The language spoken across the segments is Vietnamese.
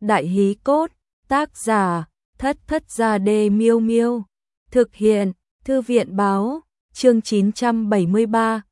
Đại hí cốt, tác giả, Thất Thất Gia Đê Miêu Miêu. Thực hiện, Thư viện Báo, chương 973,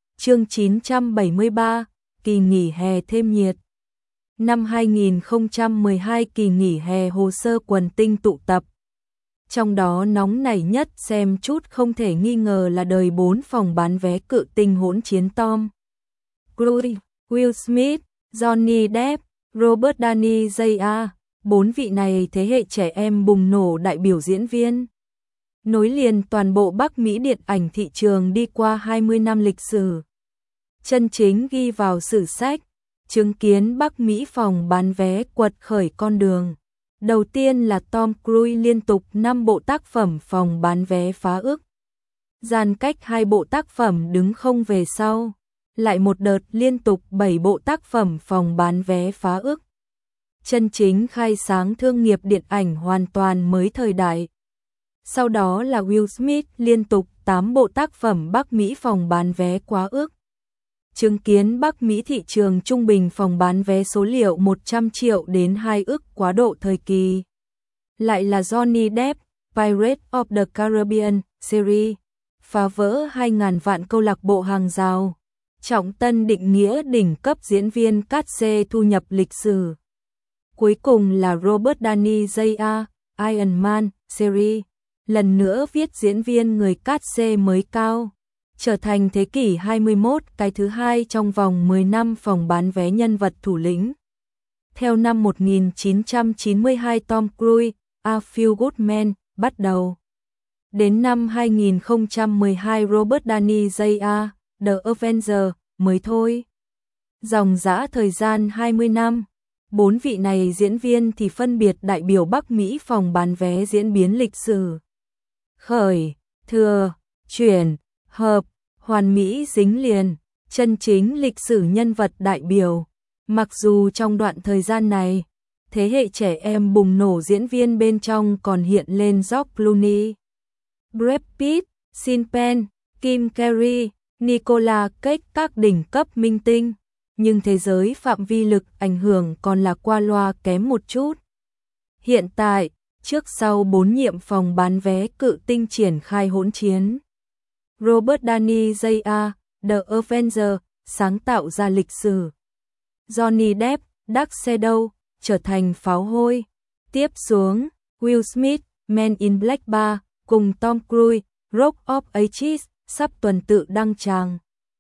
kỳ nghỉ hè thêm nhiệt. Năm 2012 kỳ nghỉ hè hồ sơ quần tinh tụ tập. Trong đó nóng nảy nhất xem chút không thể nghi ngờ là đời 4 phòng bán vé cự tinh hỗn chiến Tom Cruise, Will Smith, Johnny Depp, Robert Downey Jr. 4 vị này thế hệ trẻ em bùng nổ đại biểu diễn viên. Nối liền toàn bộ Bắc Mỹ điện ảnh thị trường đi qua 20 năm lịch sử. Chân chính ghi vào sử sách, chứng kiến Bắc Mỹ phòng bán vé quật khởi con đường. Đầu tiên là Tom Cruise liên tục 5 bộ tác phẩm phòng bán vé phá ức. Gian cách 2 bộ tác phẩm đứng không về sau. Lại một đợt liên tục 7 bộ tác phẩm phòng bán vé phá ức. Chân chính khai sáng thương nghiệp điện ảnh hoàn toàn mới thời đại. Sau đó là Will Smith liên tục 8 bộ tác phẩm Bắc Mỹ phòng bán vé quá ức. Chứng kiến Bắc Mỹ thị trường trung bình phòng bán vé số liệu 100 triệu đến 2 ức quá độ thời kỳ. Lại là Johnny Depp, Pirates of the Caribbean series, phá vỡ 2.000 vạn câu lạc bộ hàng rào. Trọng tân định nghĩa đỉnh cấp diễn viên cát xê thu nhập lịch sử. Cuối cùng là Robert Downey Jr., Iron Man series, lần nữa viết diễn viên người cát xê mới cao, trở thành thế kỷ 21 cái thứ hai trong vòng 10 năm phòng bán vé nhân vật thủ lĩnh. Theo năm 1992 Tom Cruise, A Few Good Men bắt đầu. Đến năm 2012 Robert Downey Jr., The Avengers mới thôi. Dòng dã thời gian 20 năm, 4 vị này diễn viên thì phân biệt đại biểu Bắc Mỹ phòng bán vé diễn biến lịch sử. Khởi, thừa, chuyển, hợp, hoàn mỹ dính liền, chân chính lịch sử nhân vật đại biểu. Mặc dù trong đoạn thời gian này, thế hệ trẻ em bùng nổ diễn viên bên trong còn hiện lên George Clooney, Brad Pitt, Sean Penn, Kim Carey, Nicolas Cage các đỉnh cấp minh tinh, nhưng thế giới phạm vi lực ảnh hưởng còn là qua loa kém một chút. Hiện tại, trước sau 4 nhiệm phòng bán vé cự tinh triển khai hỗn chiến. Robert Downey Jr., The Avengers, sáng tạo ra lịch sử. Johnny Depp, Dark Shadow, trở thành pháo hôi. Tiếp xuống, Will Smith, Men in Black 3, cùng Tom Cruise, Rock of Ages, sắp tuần tự đăng tràng.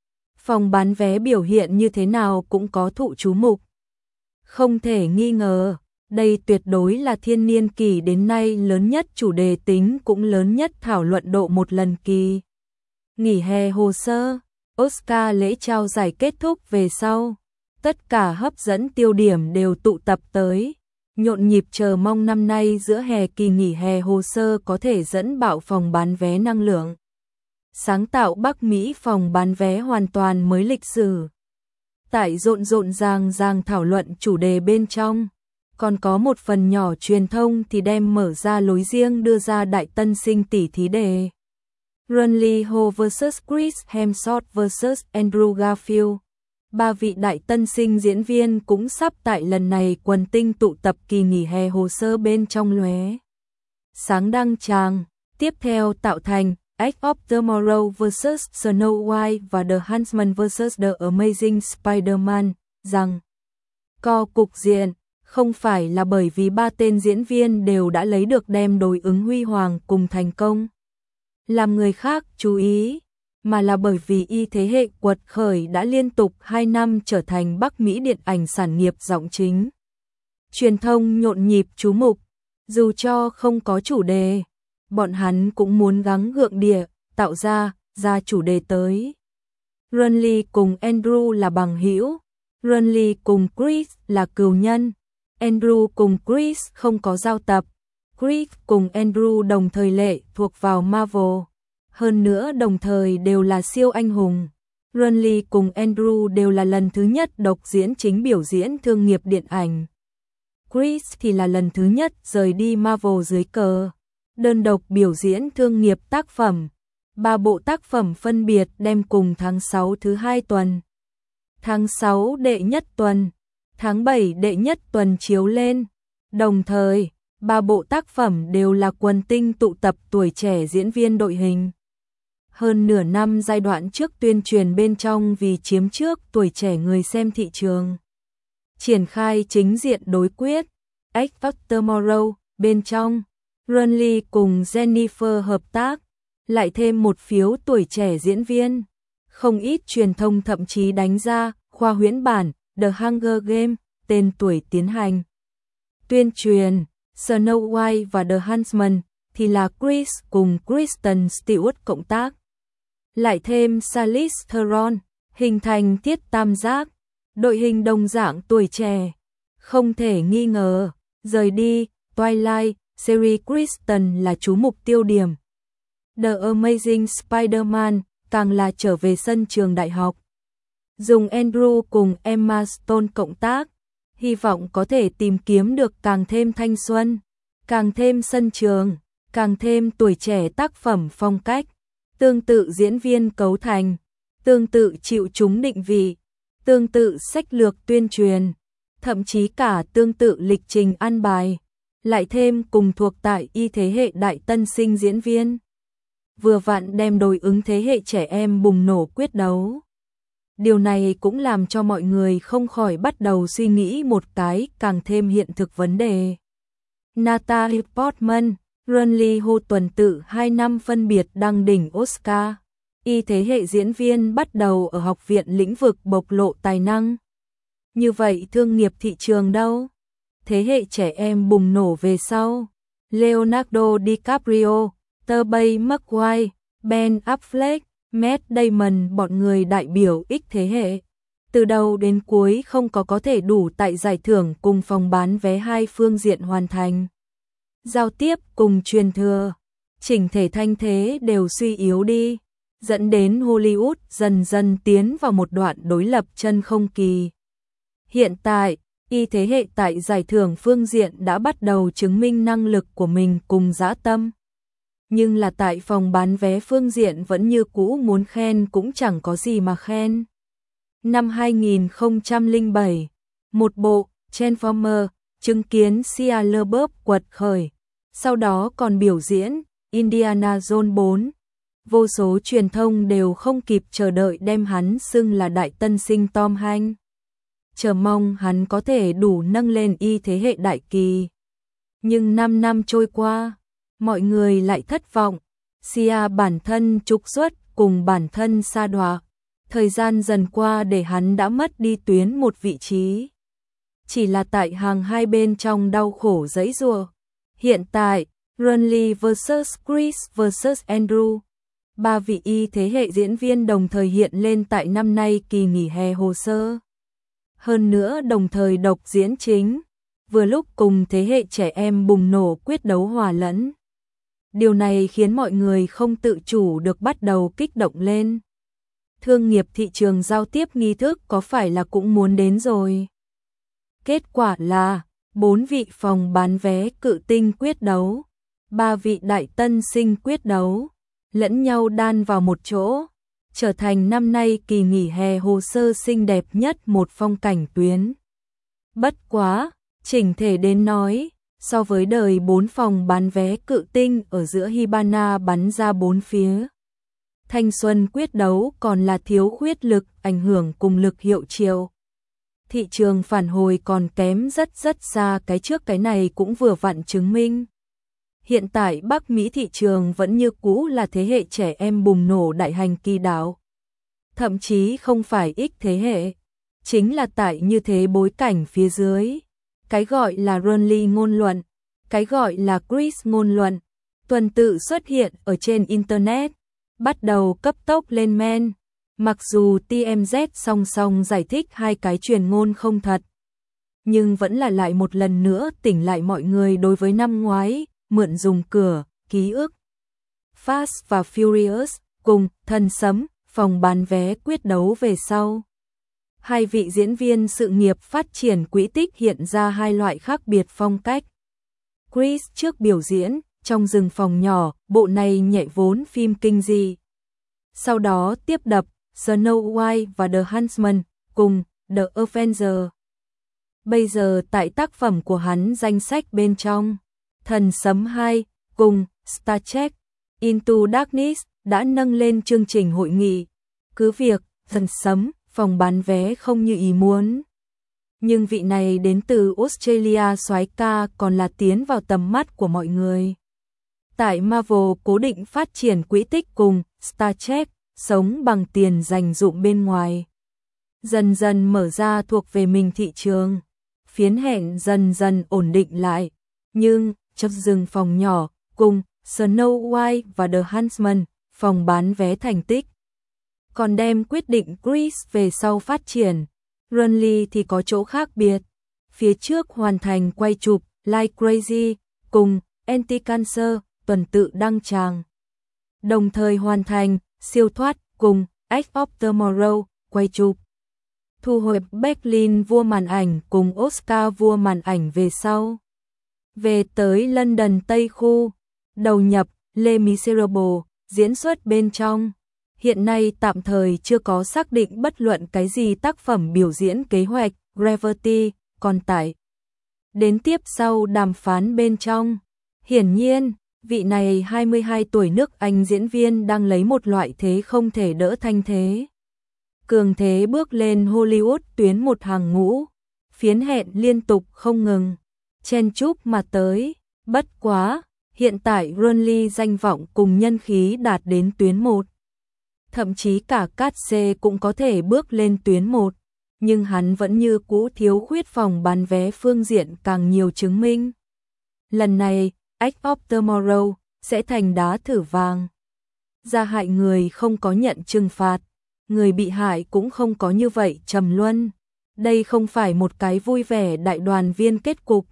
Phòng bán vé biểu hiện như thế nào cũng có thụ chú mục. Không thể nghi ngờ, đây tuyệt đối là thiên niên kỷ đến nay lớn nhất, chủ đề tính cũng lớn nhất, thảo luận độ một lần kỳ. Nghỉ hè hồ sơ, Oscar lễ trao giải kết thúc về sau. Tất cả hấp dẫn tiêu điểm đều tụ tập tới. Nhộn nhịp chờ mong năm nay giữa hè kỳ nghỉ hè hồ sơ có thể dẫn bạo phòng bán vé năng lượng. Sáng tạo Bắc Mỹ phòng bán vé hoàn toàn mới lịch sử. Tại rộn ràng thảo luận chủ đề bên trong, còn có một phần nhỏ truyền thông thì đem mở ra lối riêng đưa ra đại tân sinh tỷ thí đề. Ron Lee Ho vs Chris Hemsworth vs Andrew Garfield. 3 vị đại tân sinh diễn viên cũng sắp tại lần này quần tinh tụ tập kỳ nghỉ hè hồ sơ bên trong lóe sáng đăng tràng. Tiếp theo tạo thành Edge of Tomorrow vs Snow White và The Huntsman vs The Amazing Spider-Man, rằng co cục diện không phải là bởi vì 3 tên diễn viên đều đã lấy được đem đối ứng huy hoàng cùng thành công làm người khác chú ý, mà là bởi vì thế hệ quật khởi đã liên tục 2 năm trở thành Bắc Mỹ điện ảnh sản nghiệp giọng chính. Truyền thông nhộn nhịp chú mục, dù cho không có chủ đề, bọn hắn cũng muốn gắng gượng địa, tạo ra chủ đề tới. Ron Lee cùng Andrew là bằng hữu, Ron Lee cùng Chris là cừu nhân, Andrew cùng Chris không có giao tập. Chris cùng Andrew đồng thời lệ thuộc vào Marvel, hơn nữa đồng thời đều là siêu anh hùng. Ron Lee cùng Andrew đều là lần thứ nhất độc diễn chính biểu diễn thương nghiệp điện ảnh. Chris thì là lần thứ nhất rời đi Marvel dưới cờ, đơn độc biểu diễn thương nghiệp tác phẩm. 3 bộ tác phẩm phân biệt đem cùng tháng 6 thứ 2 tuần, tháng 6 đệ nhất tuần, tháng 7 đệ nhất tuần chiếu lên. Đồng thời, ba bộ tác phẩm đều là quần tinh tụ tập tuổi trẻ diễn viên đội hình. Hơn nửa năm giai đoạn trước tuyên truyền bên trong vì chiếm trước tuổi trẻ người xem thị trường. Triển khai chính diện đối quyết, X Factor Tomorrow, bên trong, Renly cùng Jennifer hợp tác, lại thêm một phiếu tuổi trẻ diễn viên. Không ít truyền thông thậm chí đánh ra khoa huyễn bản The Hunger Games, tên tuổi tiến hành. Tuyên truyền, Snow White và The Huntsman thì là Chris cùng Kristen Stewart cộng tác. Lại thêm Charlize Theron, hình thành thiết tam giác, đội hình đồng dạng tuổi trẻ. Không thể nghi ngờ, rời đi, Twilight, series Kristen là chú mục tiêu điểm. The Amazing Spider-Man càng là trở về sân trường đại học. Dùng Andrew cùng Emma Stone cộng tác, hy vọng có thể tìm kiếm được càng thêm thanh xuân, càng thêm sân trường, càng thêm tuổi trẻ tác phẩm phong cách, tương tự diễn viên cấu thành, tương tự chịu chúng định vị, tương tự sách lược tuyên truyền, thậm chí cả tương tự lịch trình ăn bài, lại thêm cùng thuộc tại y thế hệ đại tân sinh diễn viên. Vừa vặn đem đối ứng thế hệ trẻ em bùng nổ quyết đấu. Điều này cũng làm cho mọi người không khỏi bắt đầu suy nghĩ một cái càng thêm hiện thực vấn đề. Natalie Portman, Renly Ho tuần tự 2 năm phân biệt đăng đỉnh Oscar. Y thế hệ diễn viên bắt đầu ở học viện lĩnh vực bộc lộ tài năng. Như vậy thương nghiệp thị trường đâu? Thế hệ trẻ em bùng nổ về sau. Leonardo DiCaprio, Tobey Maguire, Ben Affleck, Matt Damon, bọn người đại biểu X thế hệ. Từ đầu đến cuối không có thể đủ tại giải thưởng cùng phòng bán vé hai phương diện hoàn thành. Giao tiếp cùng truyền thừa, chỉnh thể thanh thế đều suy yếu đi, dẫn đến Hollywood dần dần tiến vào một đoạn đối lập chân không kỳ. Hiện tại, Y thế hệ tại giải thưởng phương diện đã bắt đầu chứng minh năng lực của mình cùng dã tâm. Nhưng là tại phòng bán vé phương diện vẫn như cũ muốn khen cũng chẳng có gì mà khen. Năm 2007, một bộ Transformer chứng kiến Shia LaBeouf quật khởi, sau đó còn biểu diễn Indiana Jones 4. Vô số truyền thông đều không kịp chờ đợi đem hắn xưng là đại tân sinh Tom Hanks. Chờ mong hắn có thể đủ nâng lên Y thế hệ đại kỳ. Nhưng 5 năm trôi qua, mọi người lại thất vọng. Shia bản thân trục xuất cùng bản thân sa đọa. Thời gian dần qua để hắn đã mất đi tuyến một vị trí. Chỉ là tại hàng hai bên trong đau khổ giãy giụa. Hiện tại, Renly vs Chris vs Andrew. Ba vị Y thế hệ diễn viên đồng thời hiện lên tại năm nay kỳ nghỉ hè hồ sơ. Hơn nữa đồng thời độc diễn chính, vừa lúc cùng thế hệ trẻ em bùng nổ quyết đấu hòa lẫn. Điều này khiến mọi người không tự chủ được bắt đầu kích động lên. Thương nghiệp thị trường giao tiếp nghi thức có phải là cũng muốn đến rồi? Kết quả là 4 vị phòng bán vé cự tinh quyết đấu, 3 vị đại tân sinh quyết đấu, lẫn nhau đan vào một chỗ, trở thành năm nay kỳ nghỉ hè hồ sơ xinh đẹp nhất một phong cảnh tuyến. Bất quá, chỉnh thể đến nói, so với đời 4 phòng bán vé cự tinh ở giữa Hibana bắn ra 4 phía. Thanh xuân quyết đấu còn là thiếu khuyết lực ảnh hưởng cùng lực hiệu triệu. Thị trường phản hồi còn kém rất xa, cái trước cái này cũng vừa vặn chứng minh. Hiện tại Bắc Mỹ thị trường vẫn như cũ là thế hệ trẻ em bùng nổ đại hành kỳ đảo. Thậm chí không phải X thế hệ, chính là tại như thế bối cảnh phía dưới. Cái gọi là Renly ngôn luận, cái gọi là Chris ngôn luận, tuần tự xuất hiện ở trên Internet, bắt đầu cấp tốc lên men. Mặc dù TMZ song song giải thích hai cái truyền ngôn không thật, nhưng vẫn là lại một lần nữa tỉnh lại mọi người đối với năm ngoái, mượn dùng cửa, ký ức. Fast và Furious, cùng Thần Sấm, phòng bán vé quyết đấu về sau. Hai vị diễn viên sự nghiệp phát triển quỹ tích hiện ra hai loại khác biệt phong cách. Chris trước biểu diễn, trong rừng phòng nhỏ, bộ này nhạy vốn phim kinh dị. Sau đó tiếp đập, Snow White và The Huntsman, cùng The Avenger. Bây giờ tại tác phẩm của hắn danh sách bên trong Thần Sấm 2 cùng Star Trek Into Darkness đã nâng lên chương trình hội nghị. Cứ việc Thần Sấm phòng bán vé không như ý muốn, nhưng vị này đến từ Australia soái ca còn là tiến vào tầm mắt của mọi người. Tại Marvel cố định phát triển quỹ tích cùng Star Trek sống bằng tiền dành dụm bên ngoài, dần dần mở ra thuộc về mình thị trường. Phiến hẹn dần dần ổn định lại, nhưng Chấp rừng phòng nhỏ cùng Snow White và The Huntsman phòng bán vé thành tích còn đem quyết định Chris về sau phát triển. Runley thì có chỗ khác biệt. Phía trước hoàn thành quay chụp Like Crazy cùng Anti-Cancer tuần tự đăng tràng, đồng thời hoàn thành Siêu thoát cùng Edge of Tomorrow quay chụp. Thu hồi Berlin vua màn ảnh cùng Oscar vua màn ảnh về sau. Về tới London Tây khu, đầu nhập Les Miserables diễn xuất bên trong. Hiện nay tạm thời chưa có xác định bất luận cái gì tác phẩm biểu diễn kế hoạch Gravity, còn tại đến tiếp sau đàm phán bên trong. Hiển nhiên, vị này 22 tuổi nước Anh diễn viên đang lấy một loại thế không thể đỡ thanh thế. Cường thế bước lên Hollywood tuyến một hàng ngũ, phiến hẹn liên tục không ngừng, chen chúc mà tới. Bất quá, hiện tại Runley danh vọng cùng nhân khí đạt đến tuyến 1. Thậm chí cả Cát C cũng có thể bước lên tuyến 1, nhưng hắn vẫn như cũ thiếu khuyết phòng bán vé phương diện càng nhiều chứng minh. Lần này, Edge of Tomorrow sẽ thành đá thử vàng. Gia hại người không có nhận trừng phạt, người bị hại cũng không có như vậy trầm luân. Đây không phải một cái vui vẻ đại đoàn viên kết cục,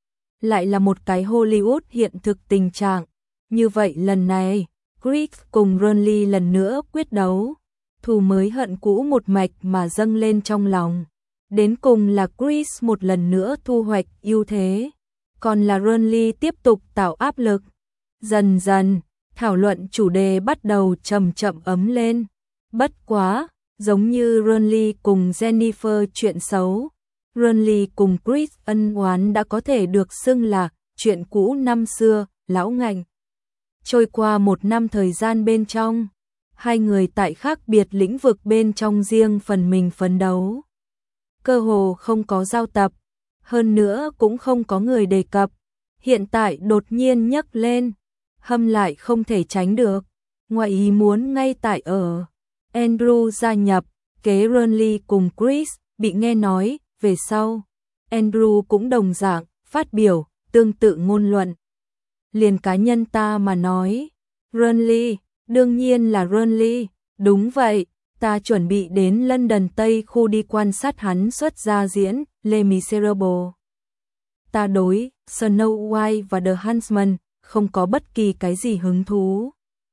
lại là một cái Hollywood hiện thực tình trạng. Như vậy lần này, Chris cùng Runley lần nữa quyết đấu, thù mới hận cũ một mạch mà dâng lên trong lòng. Đến cùng là Chris một lần nữa thu hoạch ưu thế, còn là Runley tiếp tục tạo áp lực. Dần dần, thảo luận chủ đề bắt đầu chậm chậm ấm lên. Bất quá, giống như Runley cùng Jennifer chuyện xấu, Runley cùng Chris ân oán đã có thể được xưng là chuyện cũ năm xưa, lão ngạnh. Trôi qua một năm thời gian bên trong, hai người tại khác biệt lĩnh vực bên trong riêng phần mình phấn đấu. Cơ hồ không có giao tập, hơn nữa cũng không có người đề cập. Hiện tại đột nhiên nhắc lên, hâm lại không thể tránh được. Ngoài ý muốn ngay tại ở Andrew gia nhập, kế Runley cùng Chris bị nghe nói, về sau Andrew cũng đồng dạng phát biểu tương tự ngôn luận. Liền cá nhân ta mà nói, Runley, đương nhiên là Runley, đúng vậy, ta chuẩn bị đến London Tây khu đi quan sát hắn xuất ra diễn Les Miserables. Ta đối Snow White và The Huntsman không có bất kỳ cái gì hứng thú.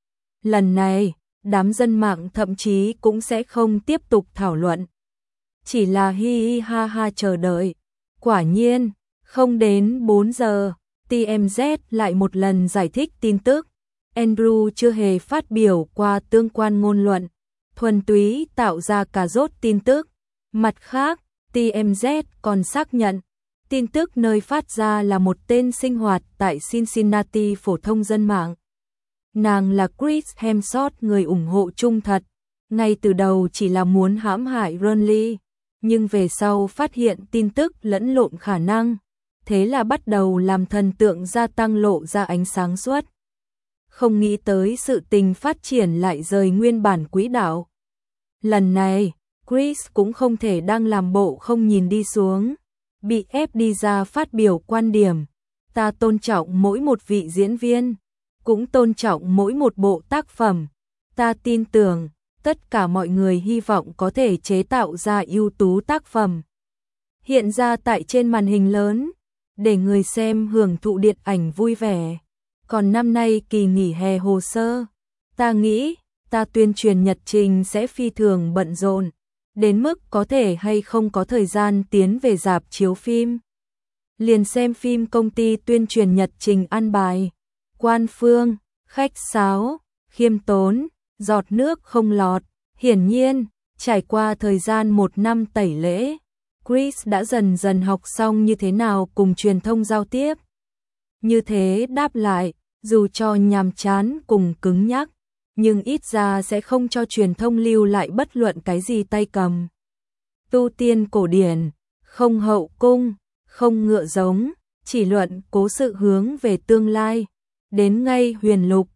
Lần này, đám dân mạng thậm chí cũng sẽ không tiếp tục thảo luận. Chỉ là hi hi ha ha chờ đợi. Quả nhiên, không đến 4 giờ, TMZ lại một lần giải thích tin tức. Andrew chưa hề phát biểu qua tương quan ngôn luận, thuần túy tạo ra cà rốt tin tức. Mặt khác, TMZ còn xác nhận, tin tức nơi phát ra là một tên sinh hoạt tại Cincinnati phổ thông dân mạng. Nàng là Chris Hemsworth, người ủng hộ trung thật, ngay từ đầu chỉ là muốn hãm hại Runley, nhưng về sau phát hiện tin tức lẫn lộn khả năng, thế là bắt đầu làm thần tượng gia tăng lộ ra ánh sáng suốt. Không nghĩ tới sự tình phát triển lại rời nguyên bản quỹ đạo. Lần này, Chris cũng không thể đang làm bộ không nhìn đi xuống, bị ép đi ra phát biểu quan điểm. Ta tôn trọng mỗi một vị diễn viên, cũng tôn trọng mỗi một bộ tác phẩm. Ta tin tưởng, tất cả mọi người hy vọng có thể chế tạo ra ưu tú tác phẩm, hiện ra tại trên màn hình lớn, để người xem hưởng thụ điện ảnh vui vẻ. Còn năm nay kỳ nghỉ hè hồ sơ, ta nghĩ, ta tuyên truyền nhật trình sẽ phi thường bận rộn, đến mức có thể hay không có thời gian tiến về rạp chiếu phim. Liền xem phim công ty tuyên truyền nhật trình ăn bài, quan phương, khách sáo, khiêm tốn, giọt nước không lọt. Hiển nhiên, trải qua thời gian 1 năm tẩy lễ, Chris đã dần dần học xong như thế nào cùng truyền thông giao tiếp. Như thế đáp lại, dù cho nhàm chán cùng cứng nhắc, nhưng ít ra sẽ không cho truyền thông lưu lại bất luận cái gì tay cầm. Tu tiên cổ điển, không hậu cung, không ngựa giống, chỉ luận cố sự hướng về tương lai. Đến ngay huyền lục,